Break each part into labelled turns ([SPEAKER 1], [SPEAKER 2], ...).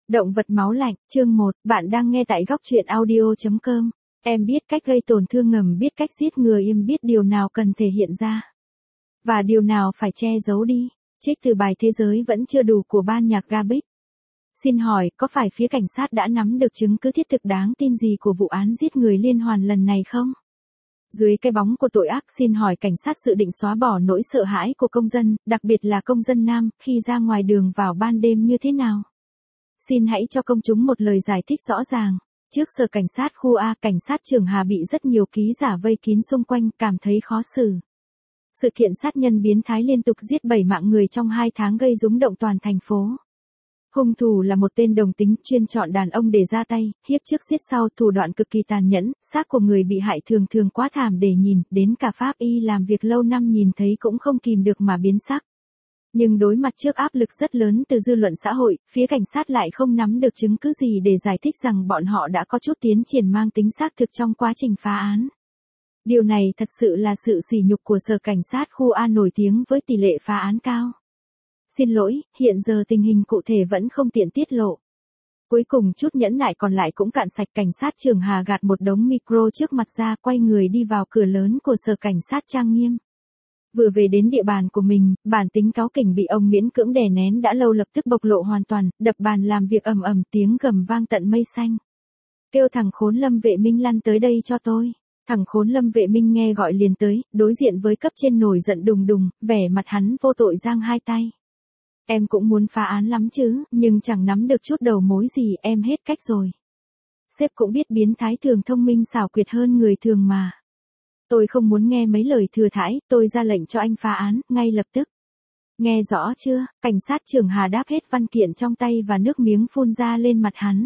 [SPEAKER 1] Động vật máu lạnh, chương 1, bạn đang nghe tại góc truyện audio.com. Em biết cách gây tổn thương ngầm, biết cách giết người, em biết điều nào cần thể hiện ra và điều nào phải che giấu đi. Trích từ bài Thế giới vẫn chưa đủ của ban nhạc Garbage. Xin hỏi, có phải phía cảnh sát đã nắm được chứng cứ thiết thực đáng tin gì của vụ án giết người liên hoàn lần này không? Dưới cái bóng của tội ác, xin hỏi cảnh sát dự định xóa bỏ nỗi sợ hãi của công dân, đặc biệt là công dân nam, khi ra ngoài đường vào ban đêm như thế nào? Xin hãy cho công chúng một lời giải thích rõ ràng. Trước sở cảnh sát khu A, cảnh sát trưởng Hà bị rất nhiều ký giả vây kín xung quanh, cảm thấy khó xử. Sự kiện sát nhân biến thái liên tục giết 7 mạng người trong 2 tháng gây rúng động toàn thành phố. Hung thủ là một tên đồng tính, chuyên chọn đàn ông để ra tay, hiếp trước giết sau, thủ đoạn cực kỳ tàn nhẫn, xác của người bị hại thường thường quá thảm để nhìn, đến cả pháp y làm việc lâu năm nhìn thấy cũng không kìm được mà biến sắc. Nhưng đối mặt trước áp lực rất lớn từ dư luận xã hội, phía cảnh sát lại không nắm được chứng cứ gì để giải thích rằng bọn họ đã có chút tiến triển mang tính xác thực trong quá trình phá án. Điều này thật sự là sự sỉ nhục của sở cảnh sát khu A nổi tiếng với tỷ lệ phá án cao. Xin lỗi, hiện giờ tình hình cụ thể vẫn không tiện tiết lộ. Cuối cùng chút nhẫn nại còn lại cũng cạn sạch, cảnh sát trưởng Hà gạt một đống micro trước mặt ra, quay người đi vào cửa lớn của sở cảnh sát trang nghiêm. Vừa về đến địa bàn của mình, bản tính cáu kỉnh bị ông miễn cưỡng đè nén đã lâu lập tức bộc lộ hoàn toàn, đập bàn làm việc ầm ầm, tiếng gầm vang tận mây xanh. Kêu thằng khốn Lâm Vệ Minh lăn tới đây cho tôi. Thằng khốn Lâm Vệ Minh nghe gọi liền tới, đối diện với cấp trên nổi giận đùng đùng, vẻ mặt hắn vô tội giang hai tay. Em cũng muốn phá án lắm chứ, nhưng chẳng nắm được chút đầu mối gì, em hết cách rồi. Sếp cũng biết biến thái thường thông minh xảo quyệt hơn người thường mà. Tôi không muốn nghe mấy lời thừa thãi, tôi ra lệnh cho anh phá án, ngay lập tức. Nghe rõ chưa? Cảnh sát trưởng Hà đáp hết văn kiện trong tay và nước miếng phun ra lên mặt hắn.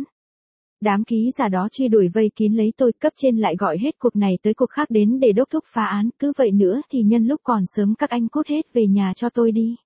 [SPEAKER 1] Đám ký giả đó truy đuổi vây kín lấy tôi, cấp trên lại gọi hết cuộc này tới cuộc khác đến để đốc thúc phá án, cứ vậy nữa thì nhân lúc còn sớm các anh cút hết về nhà cho tôi đi.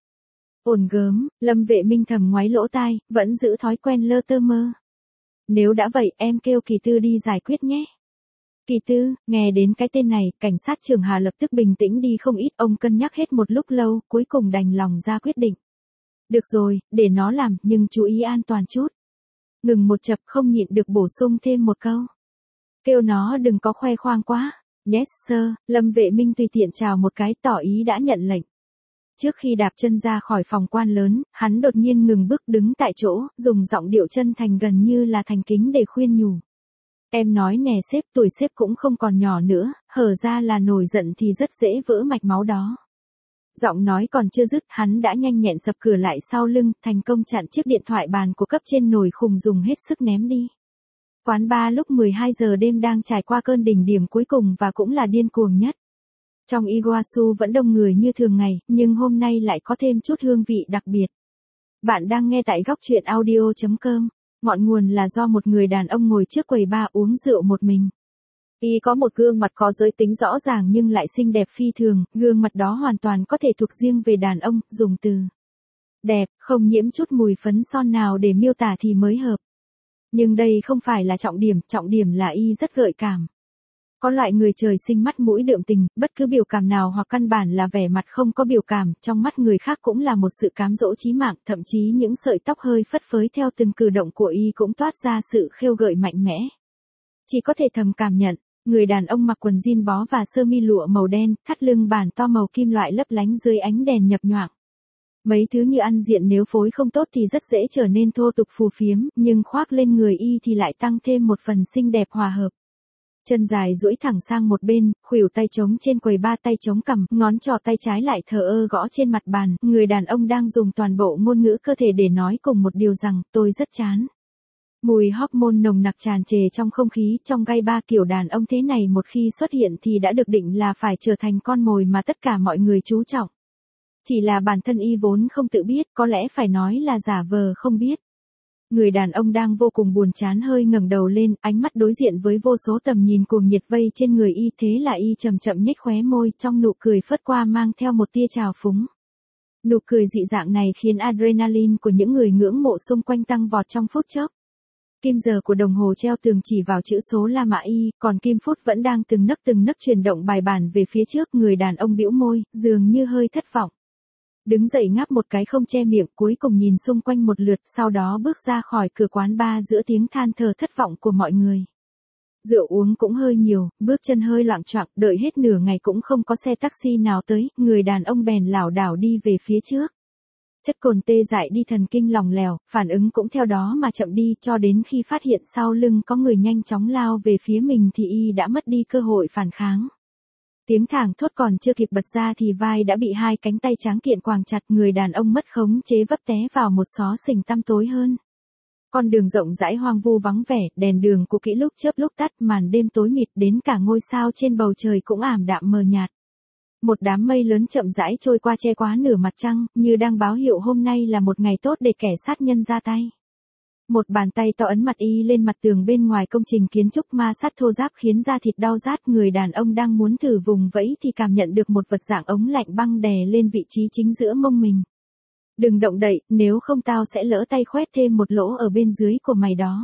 [SPEAKER 1] Ổn gớm, Lâm Vệ Minh thầm ngoáy lỗ tai, vẫn giữ thói quen lơ tơ mơ. Nếu đã vậy em kêu Kỳ Tư đi giải quyết nhé. Kỳ Tư, nghe đến cái tên này, cảnh sát trưởng Hà lập tức bình tĩnh đi không ít, ông cân nhắc hết một lúc lâu, cuối cùng đành lòng ra quyết định. Được rồi, để nó làm, nhưng chú ý an toàn chút. Ngừng một chập, không nhịn được bổ sung thêm một câu. Kêu nó đừng có khoe khoang quá. Yes sir, Lâm Vệ Minh tùy tiện chào một cái tỏ ý đã nhận lệnh. Trước khi đạp chân ra khỏi phòng quan lớn, hắn đột nhiên ngừng bước đứng tại chỗ, dùng giọng điệu chân thành gần như là thành kính để khuyên nhủ. Em nói nè sếp, tuổi sếp cũng không còn nhỏ nữa, hở ra là nổi giận thì rất dễ vỡ mạch máu đó. Giọng nói còn chưa dứt, hắn đã nhanh nhẹn sập cửa lại sau lưng, thành công chặn chiếc điện thoại bàn của cấp trên nổi khùng dùng hết sức ném đi. Quán bar lúc 12 giờ đêm đang trải qua cơn đỉnh điểm cuối cùng và cũng là điên cuồng nhất. Trong Iguazu vẫn đông người như thường ngày, nhưng hôm nay lại có thêm chút hương vị đặc biệt. Bạn đang nghe tại góc truyện audio.com. Ngọn nguồn là do một người đàn ông ngồi trước quầy bar uống rượu một mình. Y có một gương mặt có giới tính rõ ràng nhưng lại xinh đẹp phi thường, gương mặt đó hoàn toàn có thể thuộc riêng về đàn ông, dùng từ đẹp, không nhiễm chút mùi phấn son nào để miêu tả thì mới hợp. Nhưng đây không phải là trọng điểm là Y rất gợi cảm. Có loại người trời sinh mắt mũi đượm tình, bất cứ biểu cảm nào hoặc căn bản là vẻ mặt không có biểu cảm, trong mắt người khác cũng là một sự cám dỗ chí mạng, thậm chí những sợi tóc hơi phất phới theo từng cử động của Y cũng toát ra sự khêu gợi mạnh mẽ. Chỉ có thể thầm cảm nhận, người đàn ông mặc quần jean bó và sơ mi lụa màu đen, thắt lưng bản to màu kim loại lấp lánh dưới ánh đèn nhập nhoạng. Mấy thứ như ăn diện nếu phối không tốt thì rất dễ trở nên thô tục phù phiếm, nhưng khoác lên người Y thì lại tăng thêm một phần xinh đẹp hòa hợp. Chân dài duỗi thẳng sang một bên, khuỷu tay trống trên quầy bar, tay chống cằm, ngón trỏ tay trái lại thờ ơ gõ trên mặt bàn, người đàn ông đang dùng toàn bộ ngôn ngữ cơ thể để nói cùng một điều rằng, tôi rất chán. Mùi hormone nồng nặc tràn trề trong không khí, trong gai bar kiểu đàn ông thế này một khi xuất hiện thì đã được định là phải trở thành con mồi mà tất cả mọi người chú trọng. Chỉ là bản thân Y vốn không tự biết, có lẽ phải nói là giả vờ không biết. Người đàn ông đang vô cùng buồn chán hơi ngẩng đầu lên, ánh mắt đối diện với vô số tầm nhìn cuồng nhiệt vây trên người Y, thế là Y chậm chậm nhếch khóe môi, trong nụ cười phớt qua mang theo một tia trào phúng. Nụ cười dị dạng này khiến adrenaline của những người ngưỡng mộ xung quanh tăng vọt trong phút chốc. Kim giờ của đồng hồ treo tường chỉ vào chữ số La Mã Y, còn kim phút vẫn đang từng nấc chuyển động bài bản về phía trước, người đàn ông bĩu môi, dường như hơi thất vọng. Đứng dậy ngáp một cái không che miệng, cuối cùng nhìn xung quanh một lượt, sau đó bước ra khỏi cửa quán bar giữa tiếng than thở thất vọng của mọi người. Rượu uống cũng hơi nhiều, bước chân hơi loạng choạng, đợi hết nửa ngày cũng không có xe taxi nào tới, người đàn ông bèn lảo đảo đi về phía trước. Chất cồn tê dại đi thần kinh lỏng lẻo, phản ứng cũng theo đó mà chậm đi, cho đến khi phát hiện sau lưng có người nhanh chóng lao về phía mình thì y đã mất đi cơ hội phản kháng. Tiếng thảng thốt còn chưa kịp bật ra thì vai đã bị hai cánh tay tráng kiện quàng chặt, người đàn ông mất khống chế vấp té vào một xó xỉnh tăm tối hơn. Con đường rộng rãi hoang vu vắng vẻ, đèn đường cũ kỹ lúc chớp lúc tắt, màn đêm tối mịt, đến cả ngôi sao trên bầu trời cũng ảm đạm mờ nhạt. Một đám mây lớn chậm rãi trôi qua che quá nửa mặt trăng, như đang báo hiệu hôm nay là một ngày tốt để kẻ sát nhân ra tay. Một bàn tay to ấn mặt y lên mặt tường bên ngoài công trình kiến trúc ma sát thô ráp khiến da thịt đau rát, người đàn ông đang muốn thử vùng vẫy thì cảm nhận được một vật dạng ống lạnh băng đè lên vị trí chính giữa mông mình. Đừng động đậy, nếu không tao sẽ lỡ tay khoét thêm một lỗ ở bên dưới của mày đó.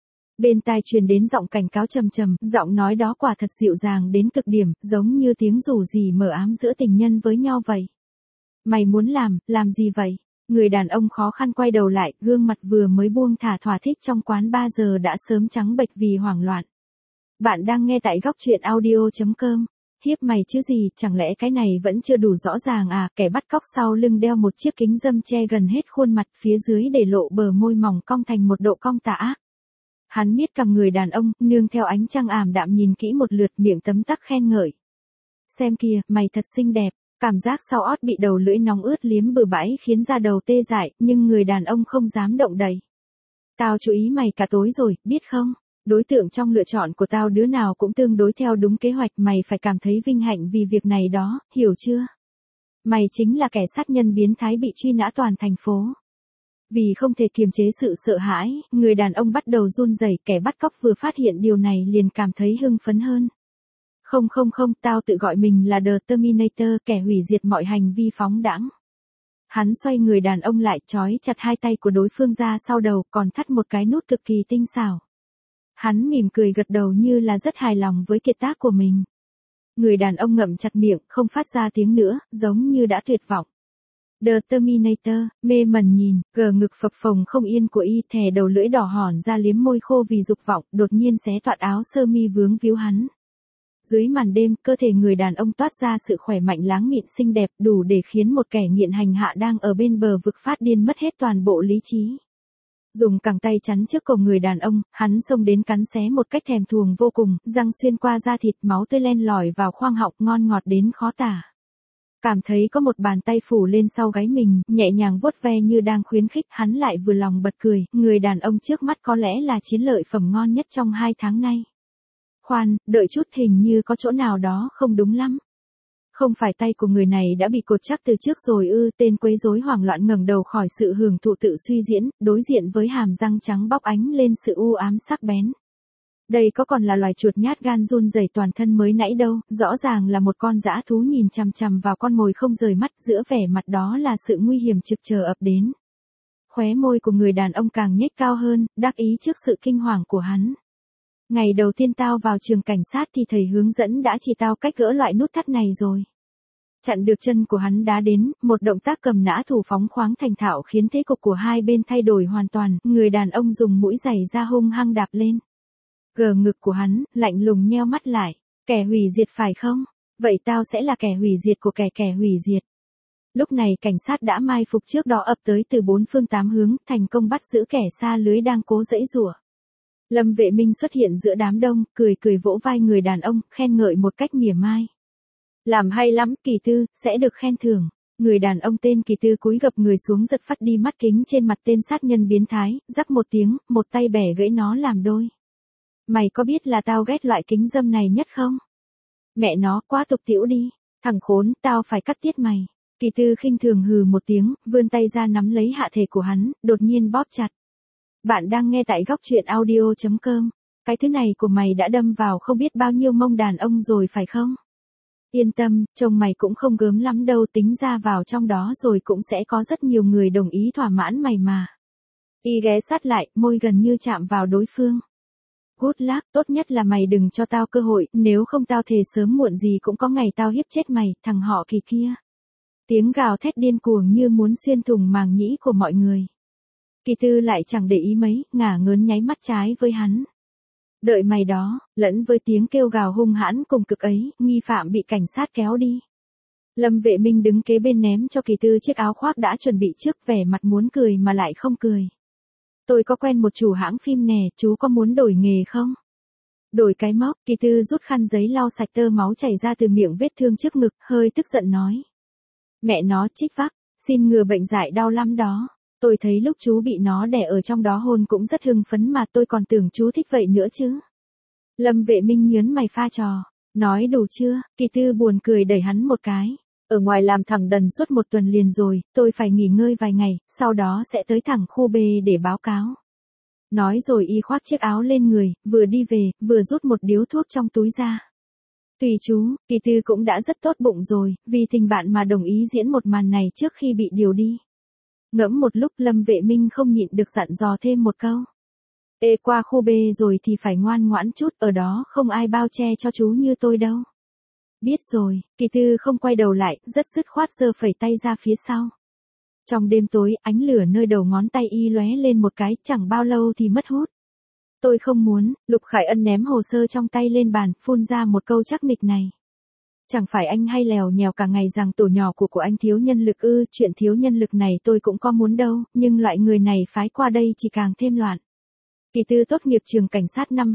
[SPEAKER 1] Bên tai truyền đến giọng cảnh cáo trầm trầm, giọng nói đó quả thật dịu dàng đến cực điểm, giống như tiếng rủ rỉ mờ ám giữa tình nhân với nhau vậy. Mày muốn làm gì vậy? Người đàn ông khó khăn quay đầu lại, gương mặt vừa mới buông thả thỏa thích trong quán ba giờ đã sớm trắng bệch vì hoảng loạn. Bạn đang nghe tại góc truyện audio.com. Hiếp mày chứ gì, chẳng lẽ cái này vẫn chưa đủ rõ ràng à? Kẻ bắt cóc sau lưng đeo một chiếc kính râm che gần hết khuôn mặt, phía dưới để lộ bờ môi mỏng cong thành một độ cong tà ác. Hắn miết cằm người đàn ông, nương theo ánh trăng ảm đạm nhìn kỹ một lượt, miệng tấm tắc khen ngợi. Xem kìa, mày thật xinh đẹp. Cảm giác sau ót bị đầu lưỡi nóng ướt liếm bừa bãi khiến da đầu tê dại, nhưng người đàn ông không dám động đậy. Tao chú ý mày cả tối rồi, biết không? Đối tượng trong lựa chọn của tao đứa nào cũng tương đối theo đúng kế hoạch, mày phải cảm thấy vinh hạnh vì việc này đó, hiểu chưa? Mày chính là kẻ sát nhân biến thái bị truy nã toàn thành phố. Vì không thể kiềm chế sự sợ hãi, người đàn ông bắt đầu run rẩy, kẻ bắt cóc vừa phát hiện điều này liền cảm thấy hưng phấn hơn. Không, tao tự gọi mình là The Terminator, kẻ hủy diệt mọi hành vi phóng đãng. Hắn xoay người đàn ông lại, trói chặt hai tay của đối phương ra sau đầu, còn thắt một cái nút cực kỳ tinh xảo. Hắn mỉm cười gật đầu như là rất hài lòng với kiệt tác của mình. Người đàn ông ngậm chặt miệng, không phát ra tiếng nữa, giống như đã tuyệt vọng. The Terminator, mê mẩn nhìn, gờ ngực phập phồng không yên của y, thè đầu lưỡi đỏ hòn ra liếm môi khô vì dục vọng, đột nhiên xé toạc áo sơ mi vướng víu hắn. Dưới màn đêm, cơ thể người đàn ông toát ra sự khỏe mạnh láng mịn xinh đẹp, đủ để khiến một kẻ nghiện hành hạ đang ở bên bờ vực phát điên mất hết toàn bộ lý trí. Dùng cẳng tay chắn trước cổ người đàn ông, hắn xông đến cắn xé một cách thèm thuồng vô cùng, răng xuyên qua da thịt, máu tươi len lỏi vào khoang họng, ngon ngọt đến khó tả. Cảm thấy có một bàn tay phủ lên sau gáy mình, nhẹ nhàng vuốt ve như đang khuyến khích, hắn lại vừa lòng bật cười, người đàn ông trước mắt có lẽ là chiến lợi phẩm ngon nhất trong 2 tháng nay. Khoan, đợi chút, hình như có chỗ nào đó không đúng lắm. Không phải tay của người này đã bị cột chắc từ trước rồi ư? Tên quấy rối hoảng loạn ngẩng đầu khỏi sự hưởng thụ tự suy diễn, đối diện với hàm răng trắng bóc ánh lên sự u ám sắc bén. Đây có còn là loài chuột nhát gan run rẩy toàn thân mới nãy đâu, rõ ràng là một con dã thú nhìn chằm chằm vào con mồi không rời mắt, giữa vẻ mặt đó là sự nguy hiểm trực chờ ập đến. Khóe môi của người đàn ông càng nhếch cao hơn, đắc ý trước sự kinh hoàng của hắn. Ngày đầu tiên tao vào trường cảnh sát thì thầy hướng dẫn đã chỉ tao cách gỡ loại nút thắt này rồi. Chặn được chân của hắn đá đến, một động tác cầm nã thủ phóng khoáng thành thạo khiến thế cục của hai bên thay đổi hoàn toàn, người đàn ông dùng mũi giày ra hung hăng đạp lên. Gờ ngực của hắn, lạnh lùng nheo mắt lại, kẻ hủy diệt phải không? Vậy tao sẽ là kẻ hủy diệt của kẻ hủy diệt. Lúc này cảnh sát đã mai phục trước đó ập tới từ 4 phương 8 hướng, thành công bắt giữ kẻ xa lưới đang cố giãy giụa. Lâm Vệ Minh xuất hiện giữa đám đông, cười vỗ vai người đàn ông, khen ngợi một cách mỉa mai. Làm hay lắm, Kỳ Tư, sẽ được khen thưởng. Người đàn ông tên Kỳ Tư cúi gập người xuống giật phắt đi mắt kính trên mặt tên sát nhân biến thái, rắc một tiếng, một tay bẻ gãy nó làm đôi. Mày có biết là tao ghét loại kính râm này nhất không? Mẹ nó, quá tục tĩu đi. Thằng khốn, tao phải cắt tiết mày. Kỳ Tư khinh thường hừ một tiếng, vươn tay ra nắm lấy hạ thể của hắn, đột nhiên bóp chặt. Bạn đang nghe tại góc truyện audio.com. Cái thứ này của mày đã đâm vào không biết bao nhiêu mông đàn ông rồi phải không? Yên tâm, chồng mày cũng không gớm lắm đâu, tính ra vào trong đó rồi cũng sẽ có rất nhiều người đồng ý thỏa mãn mày mà. Y ghé sát lại, môi gần như chạm vào đối phương. Good luck, tốt nhất là mày đừng cho tao cơ hội, nếu không tao thề sớm muộn gì cũng có ngày tao hiếp chết mày, thằng họ Kỳ kia. Tiếng gào thét điên cuồng như muốn xuyên thủng màng nhĩ của mọi người. Kỳ Tư lại chẳng để ý mấy, ngả ngớn nháy mắt trái với hắn. Đợi mày đó, lẫn với tiếng kêu gào hung hãn cùng cực ấy, nghi phạm bị cảnh sát kéo đi. Lâm Vệ Minh đứng kế bên ném cho Kỳ Tư chiếc áo khoác đã chuẩn bị trước, vẻ mặt muốn cười mà lại không cười. Tôi có quen một chủ hãng phim nè, chú có muốn đổi nghề không? Đổi cái móc, Kỳ Tư rút khăn giấy lau sạch tơ máu chảy ra từ miệng vết thương trước ngực, hơi tức giận nói. Mẹ nó chích vác, xin ngừa bệnh dại đau lắm đó. Tôi thấy lúc chú bị nó đè ở trong đó hôn cũng rất hưng phấn mà tôi còn tưởng chú thích vậy nữa chứ. Lâm Vệ Minh nhớn mày pha trò. Nói đủ chưa? Kỳ Tư buồn cười đẩy hắn một cái. Ở ngoài làm thẳng đần suốt một tuần liền rồi, tôi phải nghỉ ngơi vài ngày, sau đó sẽ tới thẳng khu B để báo cáo. Nói rồi y khoác chiếc áo lên người, vừa đi về, vừa rút một điếu thuốc trong túi ra. Tùy chú, Kỳ Tư cũng đã rất tốt bụng rồi, vì tình bạn mà đồng ý diễn một màn này trước khi bị điều đi. Ngẫm một lúc Lâm Vệ Minh không nhịn được dặn dò thêm một câu. Ê, qua khu B rồi thì phải ngoan ngoãn chút, ở đó không ai bao che cho chú như tôi đâu. Biết rồi, Kỳ Tư không quay đầu lại, rất dứt khoát giơ phẩy tay ra phía sau. Trong đêm tối, ánh lửa nơi đầu ngón tay y lóe lên một cái, chẳng bao lâu thì mất hút. Tôi không muốn, Lục Khải Ân ném hồ sơ trong tay lên bàn, phun ra một câu chắc nịch này. Chẳng phải anh hay lèo nhèo cả ngày rằng tổ nhỏ của anh thiếu nhân lực ư, chuyện thiếu nhân lực này tôi cũng có muốn đâu, nhưng loại người này phái qua đây chỉ càng thêm loạn. Kỳ Tư tốt nghiệp trường cảnh sát năm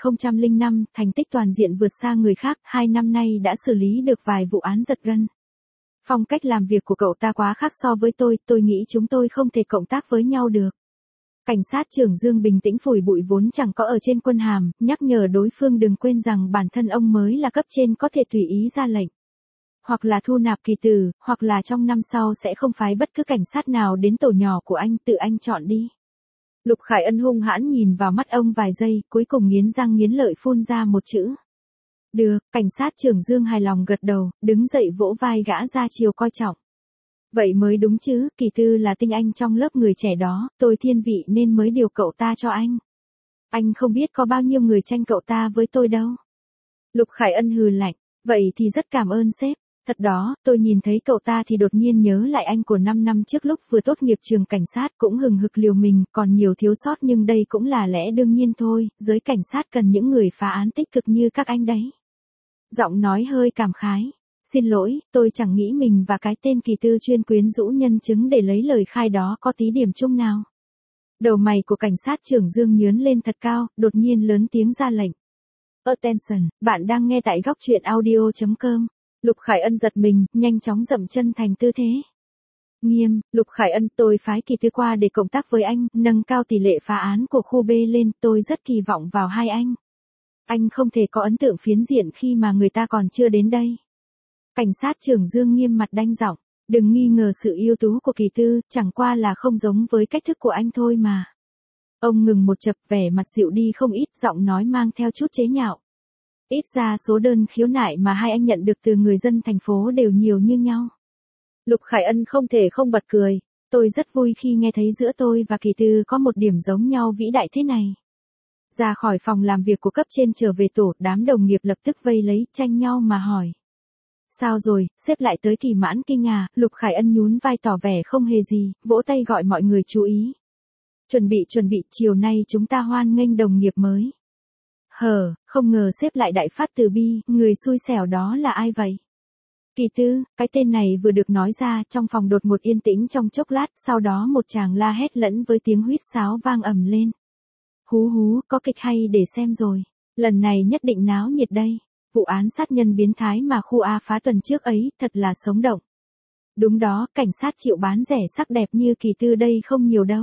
[SPEAKER 1] 2005, thành tích toàn diện vượt xa người khác, 2 năm nay đã xử lý được vài vụ án giật gân. Phong cách làm việc của cậu ta quá khác so với tôi nghĩ chúng tôi không thể cộng tác với nhau được. Cảnh sát trưởng Dương bình tĩnh phủi bụi vốn chẳng có ở trên quân hàm, nhắc nhở đối phương đừng quên rằng bản thân ông mới là cấp trên có thể tùy ý ra lệnh. Hoặc là thu nạp Kỳ Tử, hoặc là trong năm sau sẽ không phái bất cứ cảnh sát nào đến tổ nhỏ của anh, tự anh chọn đi. Lục Khải Ân hung hãn nhìn vào mắt ông vài giây, cuối cùng nghiến răng nghiến lợi phun ra một chữ. Được, cảnh sát trưởng Dương hài lòng gật đầu, đứng dậy vỗ vai gã ra chiều coi trọng. Vậy mới đúng chứ, Kỳ Tư là tinh anh trong lớp người trẻ đó, tôi thiên vị nên mới điều cậu ta cho anh. Anh không biết có bao nhiêu người tranh cậu ta với tôi đâu. Lục Khải Ân hừ lạnh, vậy thì rất cảm ơn sếp. Thật đó, tôi nhìn thấy cậu ta thì đột nhiên nhớ lại anh của 5 năm trước lúc vừa tốt nghiệp trường cảnh sát cũng hừng hực liều mình, còn nhiều thiếu sót nhưng đây cũng là lẽ đương nhiên thôi, giới cảnh sát cần những người phá án tích cực như các anh đấy. Giọng nói hơi cảm khái. Xin lỗi, tôi chẳng nghĩ mình và cái tên Kỳ Tư chuyên quyến rũ nhân chứng để lấy lời khai đó có tí điểm chung nào. Đầu mày của cảnh sát trưởng Dương nhướn lên thật cao, đột nhiên lớn tiếng ra lệnh. Attention, bạn đang nghe tại góc truyện audio.com. Lục Khải Ân giật mình, nhanh chóng dậm chân thành tư thế. Nghiêm, Lục Khải Ân, tôi phái Kỳ Tư qua để cộng tác với anh, nâng cao tỷ lệ phá án của khu B lên, tôi rất kỳ vọng vào hai anh. Anh không thể có ấn tượng phiến diện khi mà người ta còn chưa đến đây. Cảnh sát trưởng Dương nghiêm mặt đanh giọng, đừng nghi ngờ sự ưu tú của Kỳ Tư, chẳng qua là không giống với cách thức của anh thôi mà. Ông ngừng một chập, vẻ mặt dịu đi không ít, giọng nói mang theo chút chế nhạo. Ít ra số đơn khiếu nại mà hai anh nhận được từ người dân thành phố đều nhiều như nhau. Lục Khải Ân không thể không bật cười, tôi rất vui khi nghe thấy giữa tôi và Kỳ Tư có một điểm giống nhau vĩ đại thế này. Ra khỏi phòng làm việc của cấp trên trở về tổ, đám đồng nghiệp lập tức vây lấy, tranh nhau mà hỏi. Sao rồi, sếp lại tới Kỳ Mãn kinh à, Lục Khải Ân nhún vai tỏ vẻ không hề gì, vỗ tay gọi mọi người chú ý. Chuẩn bị, chiều nay chúng ta hoan nghênh đồng nghiệp mới. Không ngờ sếp lại đại phát từ bi, người xui xẻo đó là ai vậy? Kỳ Tư, cái tên này vừa được nói ra, trong phòng đột ngột yên tĩnh trong chốc lát, sau đó một chàng la hét lẫn với tiếng huýt sáo vang ầm lên. Hú, có kịch hay để xem rồi, lần này nhất định náo nhiệt đây. Vụ án sát nhân biến thái mà khu A phá tuần trước ấy, thật là sống động. Đúng đó, cảnh sát chịu bán rẻ sắc đẹp như Kỳ Tư đây không nhiều đâu.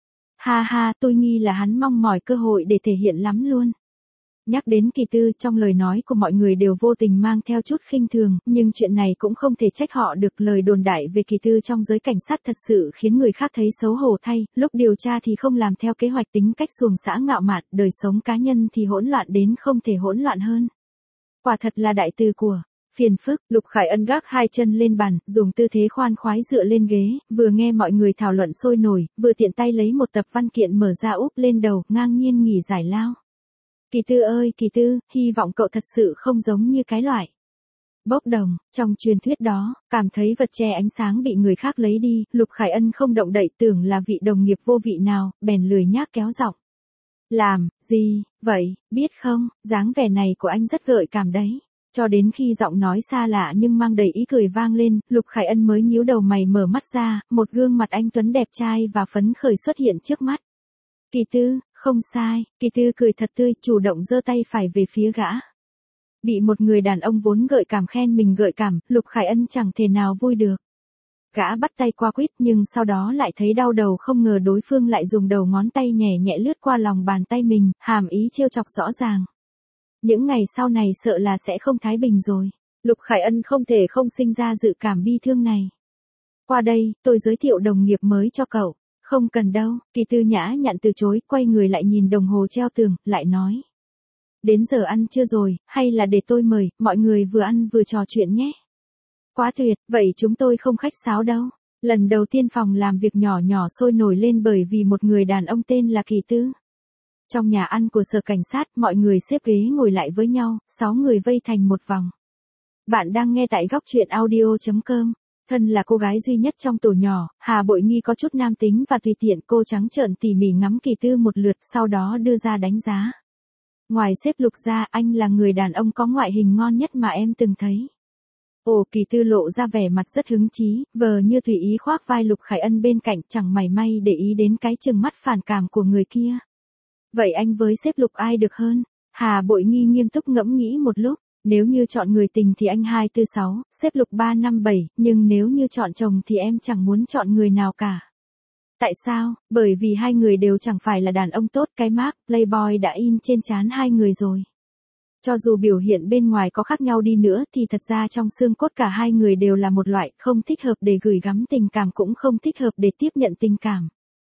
[SPEAKER 1] Ha, tôi nghi là hắn mong mỏi cơ hội để thể hiện lắm luôn. Nhắc đến Kỳ Tư, trong lời nói của mọi người đều vô tình mang theo chút khinh thường, nhưng chuyện này cũng không thể trách họ được. Lời đồn đại về Kỳ Tư trong giới cảnh sát thật sự khiến người khác thấy xấu hổ thay, lúc điều tra thì không làm theo kế hoạch, tính cách xuồng xã ngạo mạn, đời sống cá nhân thì hỗn loạn đến không thể hỗn loạn hơn. Quả thật là đại từ của phiền phức. Lục Khải Ân gác hai chân lên bàn, dùng tư thế khoan khoái dựa lên ghế, vừa nghe mọi người thảo luận sôi nổi, vừa tiện tay lấy một tập văn kiện mở ra úp lên đầu, ngang nhiên nghỉ giải lao. Kỳ Tư ơi, Kỳ Tư, hy vọng cậu thật sự không giống như cái loại Bốc đồng, trong truyền thuyết đó, cảm thấy vật che ánh sáng bị người khác lấy đi, Lục Khải Ân không động đậy tưởng là vị đồng nghiệp vô vị nào, bèn lười nhác kéo giọng. Làm, gì, vậy, biết không, dáng vẻ này của anh rất gợi cảm đấy. Cho đến khi giọng nói xa lạ nhưng mang đầy ý cười vang lên, Lục Khải Ân mới nhíu đầu mày mở mắt ra, một gương mặt anh tuấn đẹp trai và phấn khởi xuất hiện trước mắt. Kỳ Tư, không sai, Kỳ Tư cười thật tươi, chủ động giơ tay phải về phía gã. Bị một người đàn ông vốn gợi cảm khen mình gợi cảm, Lục Khải Ân chẳng thể nào vui được. Gã bắt tay qua quýt nhưng sau đó lại thấy đau đầu, không ngờ đối phương lại dùng đầu ngón tay nhẹ nhẹ lướt qua lòng bàn tay mình, hàm ý trêu chọc rõ ràng. Những ngày sau này sợ là sẽ không thái bình rồi. Lục Khải Ân không thể không sinh ra dự cảm bi thương này. Qua đây, tôi giới thiệu đồng nghiệp mới cho cậu. Không cần đâu, Kỳ Tư nhã nhặn từ chối, quay người lại nhìn đồng hồ treo tường, lại nói. Đến giờ ăn chưa rồi, hay là để tôi mời, mọi người vừa ăn vừa trò chuyện nhé. Quá tuyệt, vậy chúng tôi không khách sáo đâu. Lần đầu tiên phòng làm việc nhỏ nhỏ sôi nổi lên bởi vì một người đàn ông tên là Kỳ Tư. Trong nhà ăn của sở cảnh sát, mọi người xếp ghế ngồi lại với nhau, 6 người vây thành một vòng. Bạn đang nghe tại góc truyện audio.com. Thân là cô gái duy nhất trong tổ nhỏ, Hà Bội Nghi có chút nam tính và tùy tiện, cô trắng trợn tỉ mỉ ngắm Kỳ Tư một lượt, sau đó đưa ra đánh giá. Ngoài sếp Lục ra, anh là người đàn ông có ngoại hình ngon nhất mà em từng thấy. Ồ, Kỳ Tư lộ ra vẻ mặt rất hứng chí, vờ như tùy ý khoác vai Lục Khải Ân bên cạnh, chẳng mảy may để ý đến cái chừng mắt phản cảm của người kia. Vậy anh với sếp Lục ai được hơn? Hà Bội Nghi nghiêm túc ngẫm nghĩ một lúc. Nếu như chọn người tình thì anh 246, sếp Lục 357, nhưng nếu như chọn chồng thì em chẳng muốn chọn người nào cả. Tại sao? Bởi vì hai người đều chẳng phải là đàn ông tốt, cái mác Playboy đã in trên trán hai người rồi. Cho dù biểu hiện bên ngoài có khác nhau đi nữa thì thật ra trong xương cốt cả hai người đều là một loại, không thích hợp để gửi gắm tình cảm cũng không thích hợp để tiếp nhận tình cảm.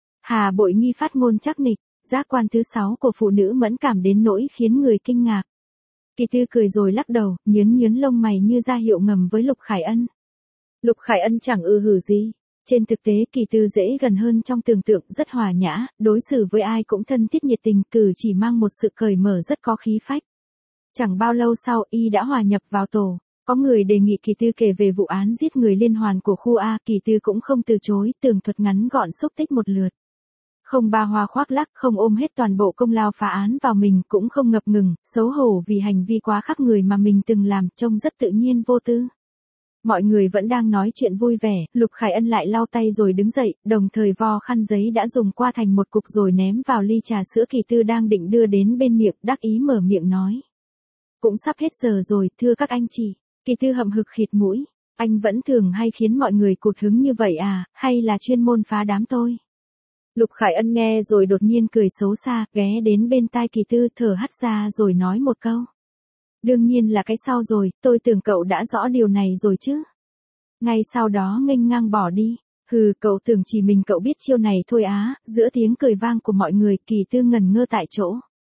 [SPEAKER 1] Hà Bội Nghi phát ngôn chắc nịch, giác quan thứ 6 của phụ nữ mẫn cảm đến nỗi khiến người kinh ngạc. Kỳ Tư cười rồi lắc đầu, nhướng lông mày như ra hiệu ngầm với Lục Khải Ân. Lục Khải Ân chẳng hử gì. Trên thực tế Kỳ Tư dễ gần hơn trong tưởng tượng, rất hòa nhã, đối xử với ai cũng thân thiết nhiệt tình, cử chỉ mang một sự cởi mở rất có khí phách. Chẳng bao lâu sau y đã hòa nhập vào tổ. Có người đề nghị Kỳ Tư kể về vụ án giết người liên hoàn của khu A, Kỳ Tư cũng không từ chối, tường thuật ngắn gọn xúc tích một lượt. Không ba hoa khoác lác, không ôm hết toàn bộ công lao phá án vào mình, cũng không ngập ngừng, xấu hổ vì hành vi quá khác người mà mình từng làm, trông rất tự nhiên vô tư. Mọi người vẫn đang nói chuyện vui vẻ, Lục Khải Ân lại lau tay rồi đứng dậy, đồng thời vo khăn giấy đã dùng qua thành một cục rồi ném vào ly trà sữa Kỳ Tư đang định đưa đến bên miệng, đắc ý mở miệng nói. Cũng sắp hết giờ rồi, thưa các anh chị. Kỳ Tư hậm hực khịt mũi. Anh vẫn thường hay khiến mọi người cụt hứng như vậy à, hay là chuyên môn phá đám tôi? Lục Khải Ân nghe rồi đột nhiên cười xấu xa, ghé đến bên tai Kỳ Tư thở hắt ra rồi nói một câu. Đương nhiên là cái sau rồi, tôi tưởng cậu đã rõ điều này rồi chứ. Ngay sau đó nghênh ngang bỏ đi. Hừ, cậu tưởng chỉ mình cậu biết chiêu này thôi á. Giữa tiếng cười vang của mọi người, Kỳ Tư ngẩn ngơ tại chỗ.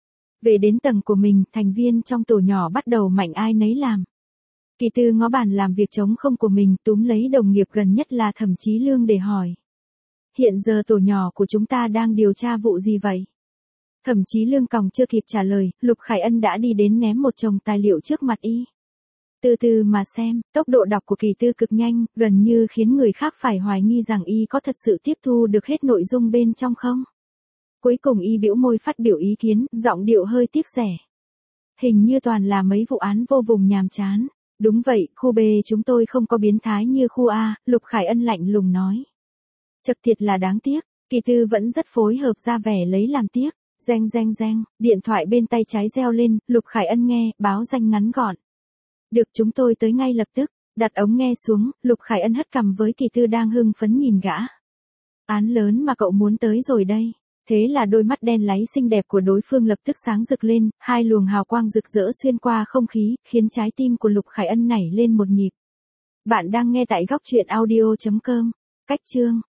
[SPEAKER 1] Về đến tầng của mình, thành viên trong tổ nhỏ bắt đầu mạnh ai nấy làm. Kỳ Tư ngó bàn làm việc trống không của mình, túm lấy đồng nghiệp gần nhất là Thẩm Chí Lương để hỏi. Hiện giờ tổ nhỏ của chúng ta đang điều tra vụ gì vậy? Thẩm Chí Lương còng chưa kịp trả lời, Lục Khải Ân đã đi đến ném một chồng tài liệu trước mặt y. Từ từ mà xem, tốc độ đọc của Kỳ Tư cực nhanh, gần như khiến người khác phải hoài nghi rằng y có thật sự tiếp thu được hết nội dung bên trong không? Cuối cùng y bĩu môi phát biểu ý kiến, giọng điệu hơi tiếc rẻ. Hình như toàn là mấy vụ án vô vùng nhàm chán. Đúng vậy, khu B chúng tôi không có biến thái như khu A, Lục Khải Ân lạnh lùng nói. Chật thiệt là đáng tiếc, Kỳ Tư vẫn rất phối hợp ra vẻ lấy làm tiếc. Reng, điện thoại bên tay trái reo lên, Lục Khải Ân nghe, báo danh ngắn gọn. Được, chúng tôi tới ngay lập tức. Đặt ống nghe xuống, Lục Khải Ân hất cằm với Kỳ Tư đang hưng phấn nhìn gã. Án lớn mà cậu muốn tới rồi đây. Thế là đôi mắt đen láy xinh đẹp của đối phương lập tức sáng rực lên, hai luồng hào quang rực rỡ xuyên qua không khí, khiến trái tim của Lục Khải Ân nảy lên một nhịp. Bạn đang nghe tại góc truyện audio.com. Cách chương